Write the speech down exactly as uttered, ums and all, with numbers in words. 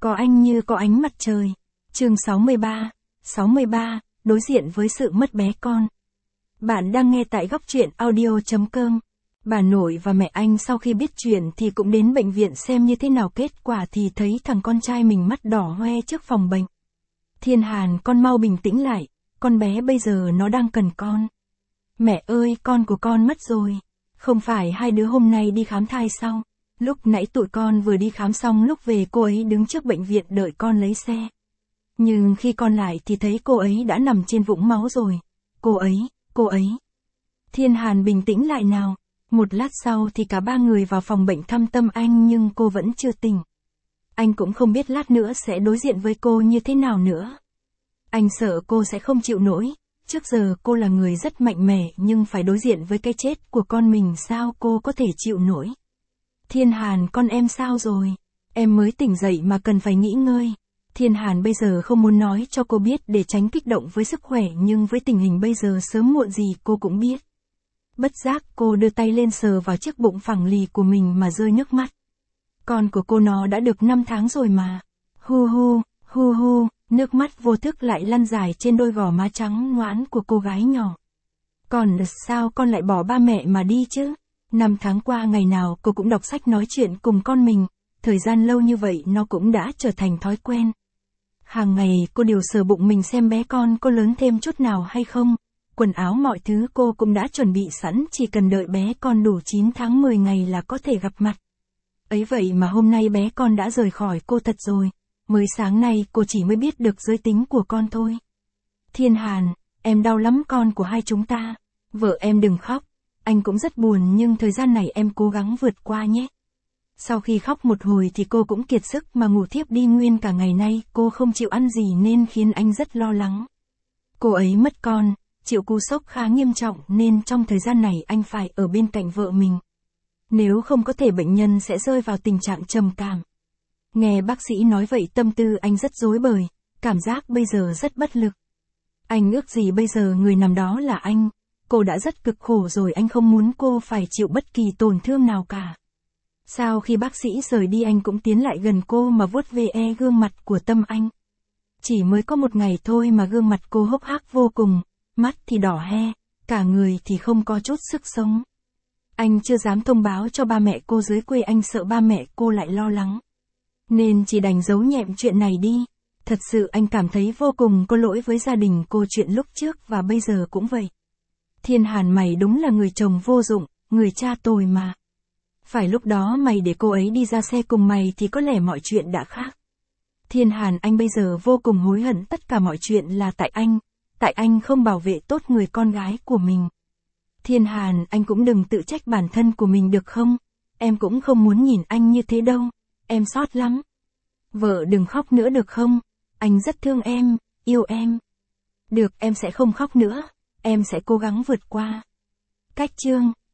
Có anh như có ánh mặt trời. Chương sáu mươi ba, sáu mươi ba, đối diện với sự mất bé con. Bạn đang nghe tại góc truyện audio chấm com. Bà nội và mẹ anh sau khi biết chuyện thì cũng đến bệnh viện xem như thế nào, kết quả thì thấy thằng con trai mình mắt đỏ hoe trước phòng bệnh. Thiên Hàn, con mau bình tĩnh lại, con bé bây giờ nó đang cần con. Mẹ ơi, con của con mất rồi. Không phải hai đứa hôm nay đi khám thai sao? Lúc nãy tụi con vừa đi khám xong, lúc về cô ấy đứng trước bệnh viện đợi con lấy xe. Nhưng khi con lại thì thấy cô ấy đã nằm trên vũng máu rồi. Cô ấy, cô ấy. Thiên Hàn bình tĩnh lại nào. Một lát sau thì cả ba người vào phòng bệnh thăm Tâm Anh nhưng cô vẫn chưa tỉnh. Anh cũng không biết lát nữa sẽ đối diện với cô như thế nào nữa. Anh sợ cô sẽ không chịu nổi. Trước giờ cô là người rất mạnh mẽ nhưng phải đối diện với cái chết của con mình sao cô có thể chịu nổi. Thiên Hàn, con em sao rồi? Em mới tỉnh dậy mà cần phải nghỉ ngơi. Thiên Hàn bây giờ không muốn nói cho cô biết để tránh kích động với sức khỏe, nhưng với tình hình bây giờ sớm muộn gì cô cũng biết. Bất giác cô đưa tay lên sờ vào chiếc bụng phẳng lì của mình mà rơi nước mắt. Con của cô nó đã được năm tháng rồi mà. Hu hu, hu hu, nước mắt vô thức lại lăn dài trên đôi gò má trắng ngoãn của cô gái nhỏ. Còn sao con lại bỏ ba mẹ mà đi chứ? Năm tháng qua ngày nào cô cũng đọc sách nói chuyện cùng con mình, thời gian lâu như vậy nó cũng đã trở thành thói quen. Hàng ngày cô đều sờ bụng mình xem bé con có lớn thêm chút nào hay không, quần áo mọi thứ cô cũng đã chuẩn bị sẵn, chỉ cần đợi bé con đủ chín tháng mười ngày là có thể gặp mặt. Ấy vậy mà hôm nay bé con đã rời khỏi cô thật rồi, mới sáng nay cô chỉ mới biết được giới tính của con thôi. Thiên Hàn, em đau lắm con của hai chúng ta, vợ em đừng khóc. Anh cũng rất buồn nhưng thời gian này em cố gắng vượt qua nhé. Sau khi khóc một hồi thì cô cũng kiệt sức mà ngủ thiếp đi, nguyên cả ngày nay cô không chịu ăn gì nên khiến anh rất lo lắng. Cô ấy mất con, chịu cú sốc khá nghiêm trọng nên trong thời gian này anh phải ở bên cạnh vợ mình. Nếu không có thể bệnh nhân sẽ rơi vào tình trạng trầm cảm. Nghe bác sĩ nói vậy tâm tư anh rất rối bời, cảm giác bây giờ rất bất lực. Anh ước gì bây giờ người nằm đó là anh. Cô đã rất cực khổ rồi, anh không muốn cô phải chịu bất kỳ tổn thương nào cả. Sau khi bác sĩ rời đi anh cũng tiến lại gần cô mà vuốt ve e gương mặt của Tâm Anh. Chỉ mới có một ngày thôi mà gương mặt cô hốc hác vô cùng, mắt thì đỏ he, cả người thì không có chút sức sống. Anh chưa dám thông báo cho ba mẹ cô dưới quê, anh sợ ba mẹ cô lại lo lắng. Nên chỉ đành giấu nhẹm chuyện này đi. Thật sự anh cảm thấy vô cùng có lỗi với gia đình cô, chuyện lúc trước và bây giờ cũng vậy. Thiên Hàn, mày đúng là người chồng vô dụng, người cha tồi mà. Phải lúc đó mày để cô ấy đi ra xe cùng mày thì có lẽ mọi chuyện đã khác. Thiên Hàn, anh bây giờ vô cùng hối hận, tất cả mọi chuyện là tại anh, tại anh không bảo vệ tốt người con gái của mình. Thiên Hàn, anh cũng đừng tự trách bản thân của mình được không? Em cũng không muốn nhìn anh như thế đâu, em xót lắm. Vợ đừng khóc nữa được không? Anh rất thương em, yêu em. Được, em sẽ không khóc nữa. Em sẽ cố gắng vượt qua. Cách chương